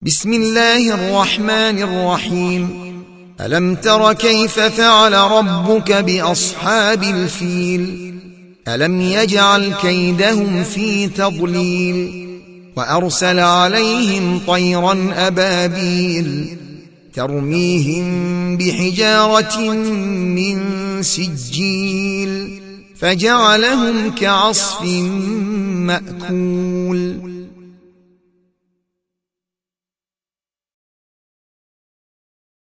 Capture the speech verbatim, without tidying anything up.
بسم الله الرحمن الرحيم. ألم تر كيف فعل ربك بأصحاب الفيل؟ ألم يجعل كيدهم في تضليل وأرسل عليهم طيرا أبابيل ترميهم بحجارة من سجيل فجعلهم كعصف مأكول.